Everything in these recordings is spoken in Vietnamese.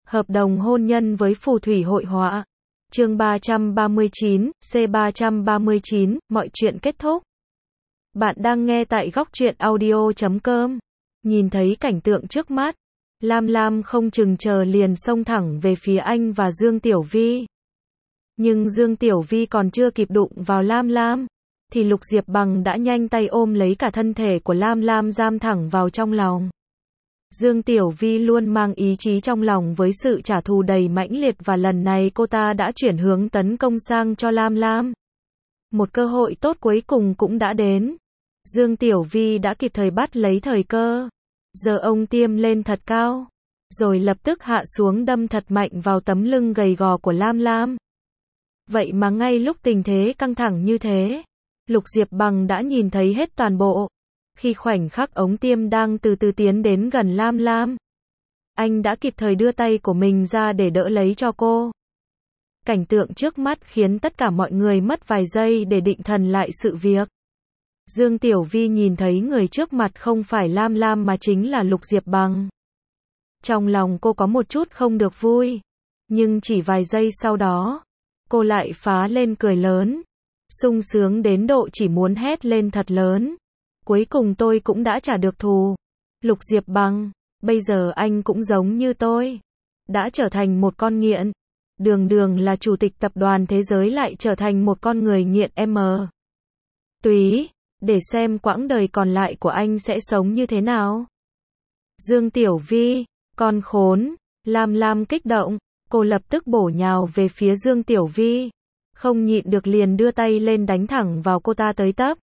Hợp đồng hôn nhân với phù thủy hội họa. Chương 339, C339, mọi chuyện kết thúc. Bạn đang nghe tại góc truyện audio.com. Nhìn thấy cảnh tượng trước mắt, Lam Lam không chừng chờ liền xông thẳng về phía anh và Dương Tiểu Vi. Nhưng Dương Tiểu Vi còn chưa kịp đụng vào Lam Lam, thì Lục Diệp Bằng đã nhanh tay ôm lấy cả thân thể của Lam Lam giam thẳng vào trong lòng. Dương Tiểu Vi luôn mang ý chí trong lòng với sự trả thù đầy mãnh liệt và lần này cô ta đã chuyển hướng tấn công sang cho Lam Lam. Một cơ hội tốt cuối cùng cũng đã đến. Dương Tiểu Vi đã kịp thời bắt lấy thời cơ. Giờ ông tiêm lên thật cao, rồi lập tức hạ xuống đâm thật mạnh vào tấm lưng gầy gò của Lam Lam. Vậy mà ngay lúc tình thế căng thẳng như thế, Lục Diệp Bằng đã nhìn thấy hết toàn bộ. Khi khoảnh khắc ống tiêm đang từ từ tiến đến gần Lam Lam, anh đã kịp thời đưa tay của mình ra để đỡ lấy cho cô. Cảnh tượng trước mắt khiến tất cả mọi người mất vài giây để định thần lại sự việc. Dương Tiểu Vi nhìn thấy người trước mặt không phải Lam Lam mà chính là Lục Diệp Bằng. Trong lòng cô có một chút không được vui, nhưng chỉ vài giây sau đó, cô lại phá lên cười lớn, sung sướng đến độ chỉ muốn hét lên thật lớn. Cuối cùng tôi cũng đã trả được thù. Lục Diệp Bằng, bây giờ anh cũng giống như tôi, đã trở thành một con nghiện. Đường đường là chủ tịch tập đoàn thế giới lại trở thành một con người nghiện túy, để xem quãng đời còn lại của anh sẽ sống như thế nào. Dương Tiểu Vi, con khốn, Lam Lam kích động, cô lập tức bổ nhào về phía Dương Tiểu Vi, không nhịn được liền đưa tay lên đánh thẳng vào cô ta tới tấp.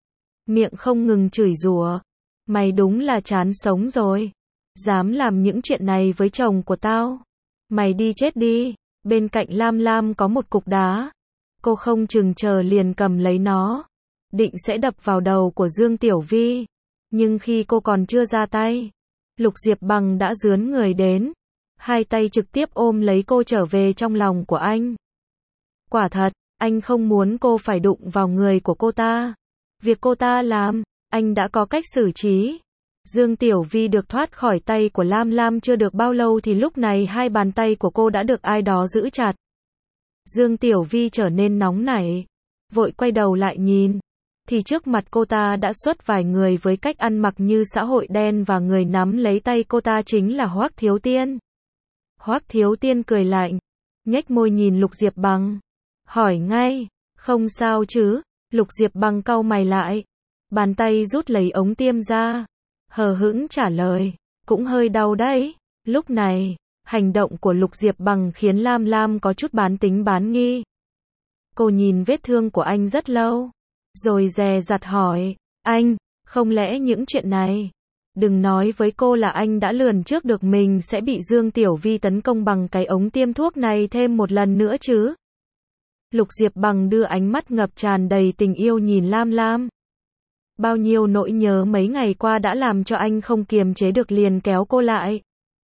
Miệng không ngừng chửi rủa, mày đúng là chán sống rồi, dám làm những chuyện này với chồng của tao, mày đi chết đi. Bên cạnh Lam Lam có một cục đá, cô không chừng chờ liền cầm lấy nó, định sẽ đập vào đầu của Dương Tiểu Vi, nhưng khi cô còn chưa ra tay, Lục Diệp Bằng đã rướn người đến, hai tay trực tiếp ôm lấy cô trở về trong lòng của anh. Quả thật, anh không muốn cô phải đụng vào người của cô ta. Việc cô ta làm, anh đã có cách xử trí. Dương Tiểu Vi được thoát khỏi tay của Lam Lam chưa được bao lâu thì lúc này hai bàn tay của cô đã được ai đó giữ chặt. Dương Tiểu Vi trở nên nóng nảy, vội quay đầu lại nhìn, thì trước mặt cô ta đã xuất vài người với cách ăn mặc như xã hội đen và người nắm lấy tay cô ta chính là Hoắc Thiếu Tiên. Hoắc Thiếu Tiên cười lạnh, nhếch môi nhìn Lục Diệp Bằng, hỏi ngay, không sao chứ? Lục Diệp Bằng cau mày lại, bàn tay rút lấy ống tiêm ra, hờ hững trả lời, cũng hơi đau đấy. Lúc này, hành động của Lục Diệp Bằng khiến Lam Lam có chút bán tính bán nghi. Cô nhìn vết thương của anh rất lâu, rồi dè dặt hỏi, anh, không lẽ những chuyện này, đừng nói với cô là anh đã lường trước được mình sẽ bị Dương Tiểu Vi tấn công bằng cái ống tiêm thuốc này thêm một lần nữa chứ? Lục Diệp Bằng đưa ánh mắt ngập tràn đầy tình yêu nhìn Lam Lam. Bao nhiêu nỗi nhớ mấy ngày qua đã làm cho anh không kiềm chế được liền kéo cô lại,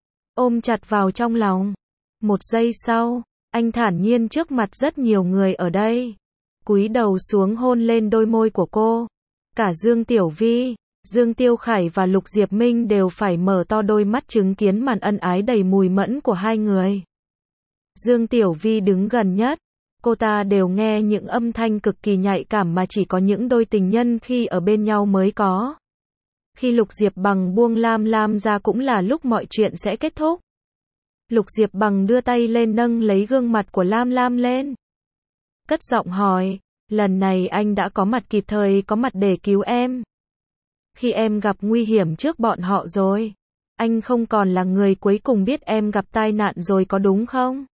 ôm chặt vào trong lòng. Một giây sau, anh thản nhiên trước mặt rất nhiều người ở đây, cúi đầu xuống hôn lên đôi môi của cô. Cả Dương Tiểu Vi, Dương Tiêu Khải và Lục Diệp Minh đều phải mở to đôi mắt chứng kiến màn ân ái đầy mùi mẫn của hai người. Dương Tiểu Vi đứng gần nhất, cô ta đều nghe những âm thanh cực kỳ nhạy cảm mà chỉ có những đôi tình nhân khi ở bên nhau mới có. Khi Lục Diệp Bằng buông Lam Lam ra cũng là lúc mọi chuyện sẽ kết thúc. Lục Diệp Bằng đưa tay lên nâng lấy gương mặt của Lam Lam lên, cất giọng hỏi, lần này anh đã có mặt kịp thời có mặt để cứu em. Khi em gặp nguy hiểm trước bọn họ rồi, anh không còn là người cuối cùng biết em gặp tai nạn rồi có đúng không?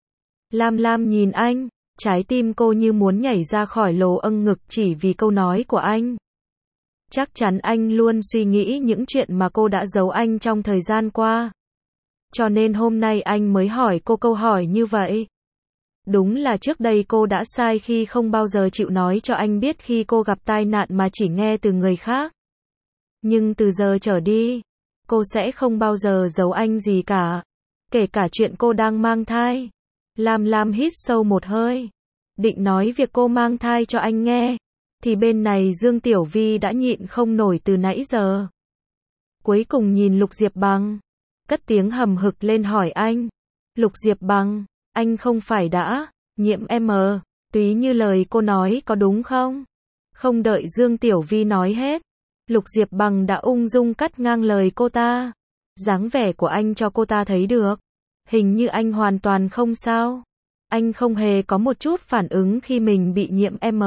Lam Lam nhìn anh, trái tim cô như muốn nhảy ra khỏi lỗ ngực chỉ vì câu nói của anh. Chắc chắn anh luôn suy nghĩ những chuyện mà cô đã giấu anh trong thời gian qua. Cho nên hôm nay anh mới hỏi cô câu hỏi như vậy. Đúng là trước đây cô đã sai khi không bao giờ chịu nói cho anh biết khi cô gặp tai nạn mà chỉ nghe từ người khác. Nhưng từ giờ trở đi, cô sẽ không bao giờ giấu anh gì cả, kể cả chuyện cô đang mang thai. Lam Lam hít sâu một hơi, định nói việc cô mang thai cho anh nghe, thì bên này Dương Tiểu Vi đã nhịn không nổi từ nãy giờ. Cuối cùng nhìn Lục Diệp Bằng, cất tiếng hầm hực lên hỏi anh, Lục Diệp Bằng, anh không phải đã nhiễm M túy như lời cô nói có đúng không? Không đợi Dương Tiểu Vi nói hết, Lục Diệp Bằng đã ung dung cắt ngang lời cô ta. Dáng vẻ của anh cho cô ta thấy được. Hình như anh hoàn toàn không sao. Anh không hề có một chút phản ứng khi mình bị nhiễm M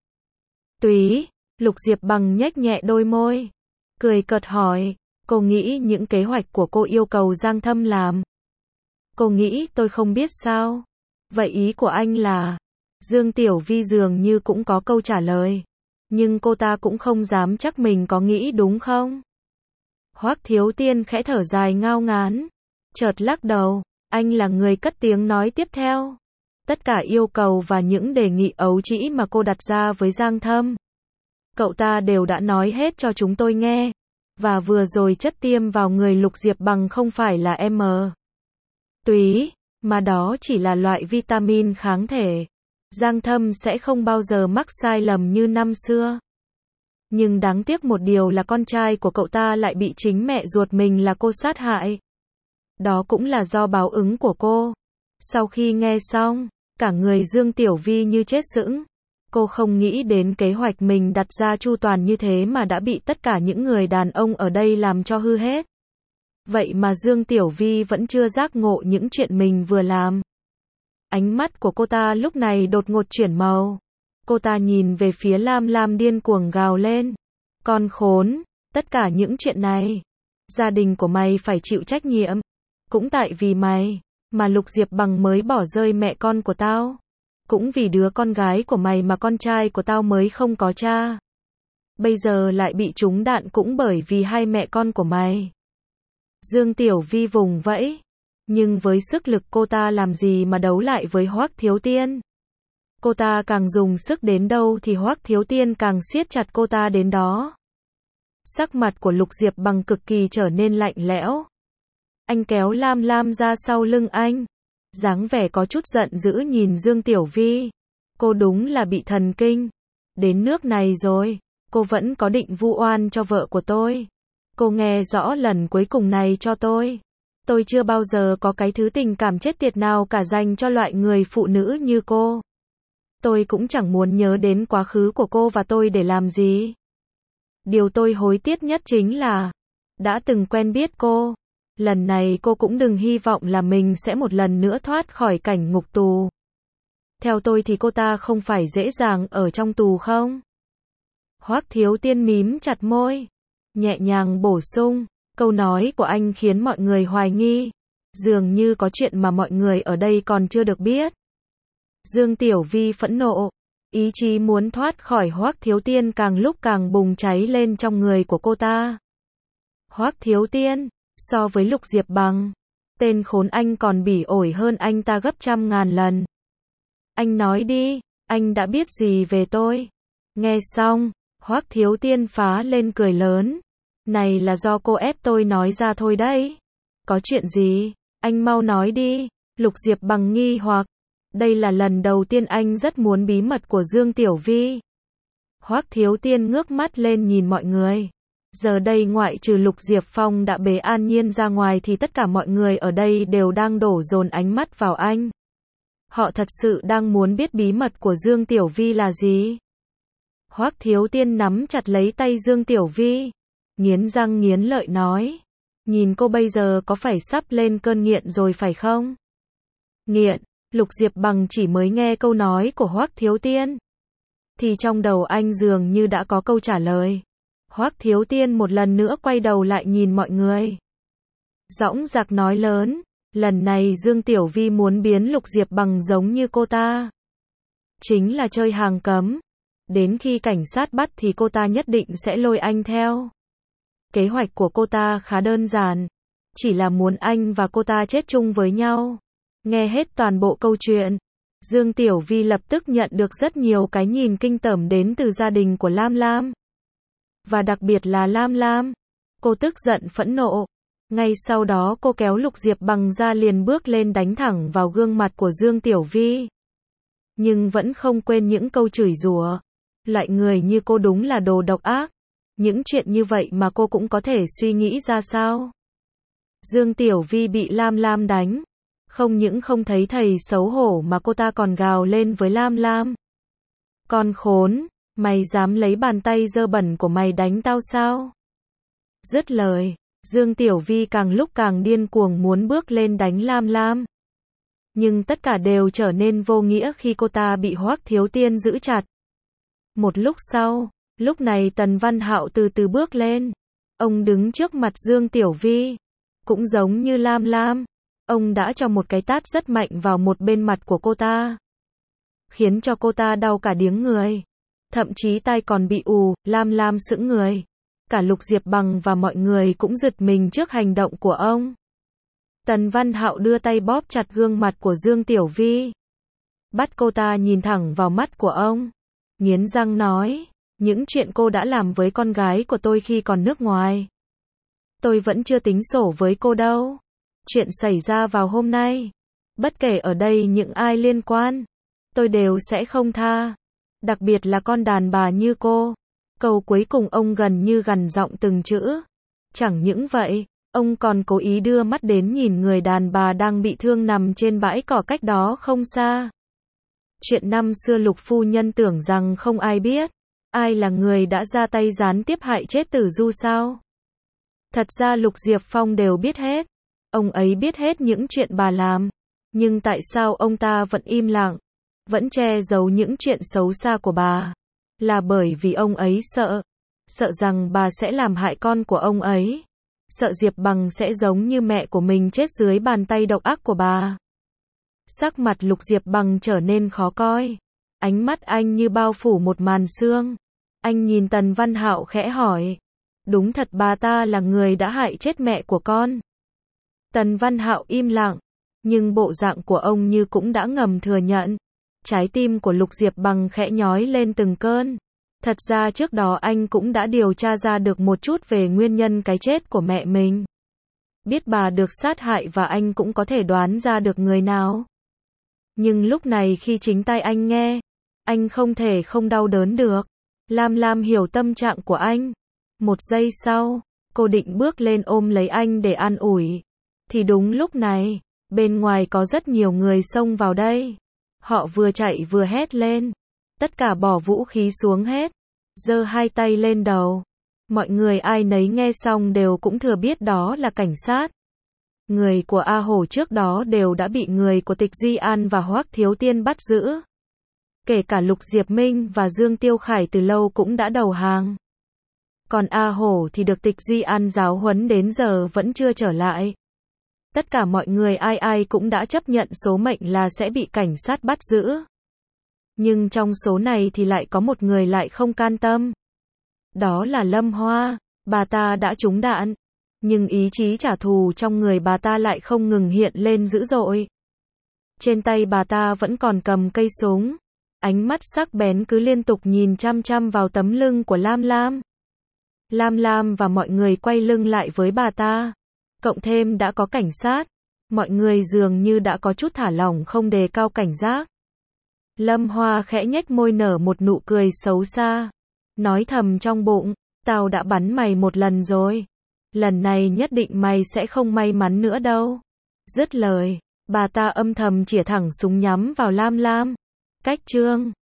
túy. Lục Diệp Bằng nhếch nhẹ đôi môi, cười cợt hỏi, cô nghĩ những kế hoạch của cô yêu cầu Giang Thâm làm. Cô nghĩ tôi không biết sao? Vậy ý của anh là... Dương Tiểu Vi dường như cũng có câu trả lời. Nhưng cô ta cũng không dám chắc mình có nghĩ đúng không? Hoắc Thiếu Tiên khẽ thở dài ngao ngán. Chợt lắc đầu, anh là người cất tiếng nói tiếp theo. Tất cả yêu cầu và những đề nghị ấu trĩ mà cô đặt ra với Giang Thâm, cậu ta đều đã nói hết cho chúng tôi nghe. Và vừa rồi chất tiêm vào người Lục Diệp Bằng không phải là M túy, mà đó chỉ là loại vitamin kháng thể. Giang Thâm sẽ không bao giờ mắc sai lầm như năm xưa. Nhưng đáng tiếc một điều là con trai của cậu ta lại bị chính mẹ ruột mình là cô sát hại. Đó cũng là do báo ứng của cô. Sau khi nghe xong, cả người Dương Tiểu Vi như chết sững. Cô không nghĩ đến kế hoạch mình đặt ra chu toàn như thế mà đã bị tất cả những người đàn ông ở đây làm cho hư hết. Vậy mà Dương Tiểu Vi vẫn chưa giác ngộ những chuyện mình vừa làm. Ánh mắt của cô ta lúc này đột ngột chuyển màu. Cô ta nhìn về phía Lam Lam điên cuồng gào lên. Con khốn, tất cả những chuyện này, gia đình của mày phải chịu trách nhiệm. Cũng tại vì mày, mà Lục Diệp Bằng mới bỏ rơi mẹ con của tao. Cũng vì đứa con gái của mày mà con trai của tao mới không có cha. Bây giờ lại bị trúng đạn cũng bởi vì hai mẹ con của mày. Dương Tiểu Vi vùng vẫy. Nhưng với sức lực cô ta làm gì mà đấu lại với Hoắc Thiếu Tiên. Cô ta càng dùng sức đến đâu thì Hoắc Thiếu Tiên càng siết chặt cô ta đến đó. Sắc mặt của Lục Diệp Bằng cực kỳ trở nên lạnh lẽo. Anh kéo Lam Lam ra sau lưng anh. Dáng vẻ có chút giận dữ nhìn Dương Tiểu Vi. Cô đúng là bị thần kinh. Đến nước này rồi, cô vẫn có định vu oan cho vợ của tôi. Cô nghe rõ lần cuối cùng này cho tôi. Tôi chưa bao giờ có cái thứ tình cảm chết tiệt nào cả dành cho loại người phụ nữ như cô. Tôi cũng chẳng muốn nhớ đến quá khứ của cô và tôi để làm gì. Điều tôi hối tiếc nhất chính là đã từng quen biết cô. Lần này cô cũng đừng hy vọng là mình sẽ một lần nữa thoát khỏi cảnh ngục tù. Theo tôi thì cô ta không phải dễ dàng ở trong tù không? Hoắc Thiếu Tiên mím chặt môi, nhẹ nhàng bổ sung. Câu nói của anh khiến mọi người hoài nghi. Dường như có chuyện mà mọi người ở đây còn chưa được biết. Dương Tiểu Vi phẫn nộ. Ý chí muốn thoát khỏi Hoắc Thiếu Tiên càng lúc càng bùng cháy lên trong người của cô ta. Hoắc Thiếu Tiên, so với Lục Diệp Bằng, tên khốn anh còn bỉ ổi hơn anh ta gấp trăm ngàn lần. Anh nói đi, anh đã biết gì về tôi? Nghe xong, Hoắc Thiếu Tiên phá lên cười lớn. Này là do cô ép tôi nói ra thôi đấy. Có chuyện gì? Anh mau nói đi. Lục Diệp Bằng nghi hoặc. Đây là lần đầu tiên anh rất muốn bí mật của Dương Tiểu Vi. Hoắc Thiếu Tiên ngước mắt lên nhìn mọi người. Giờ đây ngoại trừ Lục Diệp Phong đã bế An Nhiên ra ngoài thì tất cả mọi người ở đây đều đang đổ dồn ánh mắt vào anh. Họ thật sự đang muốn biết bí mật của Dương Tiểu Vi là gì. Hoắc Thiếu Tiên nắm chặt lấy tay Dương Tiểu Vi, nghiến răng nghiến lợi nói. Nhìn cô bây giờ có phải sắp lên cơn nghiện rồi phải không? Nghiện, Lục Diệp Bằng chỉ mới nghe câu nói của Hoắc Thiếu Tiên thì trong đầu anh dường như đã có câu trả lời. Hoắc Thiếu Tiên một lần nữa quay đầu lại nhìn mọi người. Dõng dạc nói lớn, lần này Dương Tiểu Vi muốn biến Lục Diệp Bằng giống như cô ta. Chính là chơi hàng cấm. Đến khi cảnh sát bắt thì cô ta nhất định sẽ lôi anh theo. Kế hoạch của cô ta khá đơn giản. Chỉ là muốn anh và cô ta chết chung với nhau. Nghe hết toàn bộ câu chuyện, Dương Tiểu Vi lập tức nhận được rất nhiều cái nhìn kinh tởm đến từ gia đình của Lam Lam. Và đặc biệt là Lam Lam. Cô tức giận phẫn nộ. Ngay sau đó cô kéo Lục Diệp Bằng ra liền bước lên đánh thẳng vào gương mặt của Dương Tiểu Vi. Nhưng vẫn không quên những câu chửi rủa. Loại người như cô đúng là đồ độc ác. Những chuyện như vậy mà cô cũng có thể suy nghĩ ra sao? Dương Tiểu Vi bị Lam Lam đánh. Không những không thấy thầy xấu hổ mà cô ta còn gào lên với Lam Lam. Con khốn, mày dám lấy bàn tay dơ bẩn của mày đánh tao sao? Dứt lời, Dương Tiểu Vi càng lúc càng điên cuồng muốn bước lên đánh Lam Lam. Nhưng tất cả đều trở nên vô nghĩa khi cô ta bị Hoắc Thiếu Tiên giữ chặt. Một lúc sau, lúc này Tần Văn Hạo từ từ bước lên. Ông đứng trước mặt Dương Tiểu Vi. Cũng giống như Lam Lam, ông đã cho một cái tát rất mạnh vào một bên mặt của cô ta. Khiến cho cô ta đau cả điếng người. Thậm chí tai còn bị ù, Lam Lam sững người. Cả Lục Diệp Bằng và mọi người cũng giật mình trước hành động của ông. Tần Văn Hạo đưa tay bóp chặt gương mặt của Dương Tiểu Vi. Bắt cô ta nhìn thẳng vào mắt của ông. Nghiến răng nói, những chuyện cô đã làm với con gái của tôi khi còn nước ngoài. Tôi vẫn chưa tính sổ với cô đâu. Chuyện xảy ra vào hôm nay. Bất kể ở đây những ai liên quan, tôi đều sẽ không tha. Đặc biệt là con đàn bà như cô. Câu cuối cùng ông gần như gằn giọng từng chữ. Chẳng những vậy, ông còn cố ý đưa mắt đến nhìn người đàn bà đang bị thương nằm trên bãi cỏ cách đó không xa. Chuyện năm xưa Lục phu nhân tưởng rằng không ai biết. Ai là người đã ra tay gián tiếp hại chết Tử Du sao? Thật ra Lục Diệp Phong đều biết hết. Ông ấy biết hết những chuyện bà làm. Nhưng tại sao ông ta vẫn im lặng? Vẫn che giấu những chuyện xấu xa của bà? Là bởi vì ông ấy sợ. Sợ rằng bà sẽ làm hại con của ông ấy. Sợ Diệp Bằng sẽ giống như mẹ của mình chết dưới bàn tay độc ác của bà. Sắc mặt Lục Diệp Bằng trở nên khó coi. Ánh mắt anh như bao phủ một màn sương. Anh nhìn Tần Văn Hạo khẽ hỏi. Đúng thật bà ta là người đã hại chết mẹ của con. Tần Văn Hạo im lặng. Nhưng bộ dạng của ông như cũng đã ngầm thừa nhận. Trái tim của Lục Diệp Bằng khẽ nhói lên từng cơn. Thật ra trước đó anh cũng đã điều tra ra được một chút về nguyên nhân cái chết của mẹ mình. Biết bà được sát hại và anh cũng có thể đoán ra được người nào. Nhưng lúc này khi chính tai anh nghe, anh không thể không đau đớn được. Lam Lam hiểu tâm trạng của anh. Một giây sau, cô định bước lên ôm lấy anh để an ủi. Thì đúng lúc này, bên ngoài có rất nhiều người xông vào đây. Họ vừa chạy vừa hét lên. Tất cả bỏ vũ khí xuống hết. Giơ hai tay lên đầu. Mọi người ai nấy nghe xong đều cũng thừa biết đó là cảnh sát. Người của A Hổ trước đó đều đã bị người của Tịch Duy An và Hoắc Thiếu Tiên bắt giữ. Kể cả Lục Diệp Minh và Dương Tiêu Khải từ lâu cũng đã đầu hàng. Còn A Hổ thì được Tịch Duy An giáo huấn đến giờ vẫn chưa trở lại. Tất cả mọi người ai ai cũng đã chấp nhận số mệnh là sẽ bị cảnh sát bắt giữ. Nhưng trong số này thì lại có một người lại không can tâm. Đó là Lâm Hoa. Bà ta đã trúng đạn. Nhưng ý chí trả thù trong người bà ta lại không ngừng hiện lên dữ dội. Trên tay bà ta vẫn còn cầm cây súng. Ánh mắt sắc bén cứ liên tục nhìn chăm chăm vào tấm lưng của Lam Lam. Lam Lam và mọi người quay lưng lại với bà ta. Cộng thêm đã có cảnh sát. Mọi người dường như đã có chút thả lỏng không đề cao cảnh giác. Lâm Hoa khẽ nhếch môi nở một nụ cười xấu xa. Nói thầm trong bụng, tao đã bắn mày một lần rồi. Lần này nhất định mày sẽ không may mắn nữa đâu. Dứt lời, bà ta âm thầm chĩa thẳng súng nhắm vào Lam Lam. Cách chương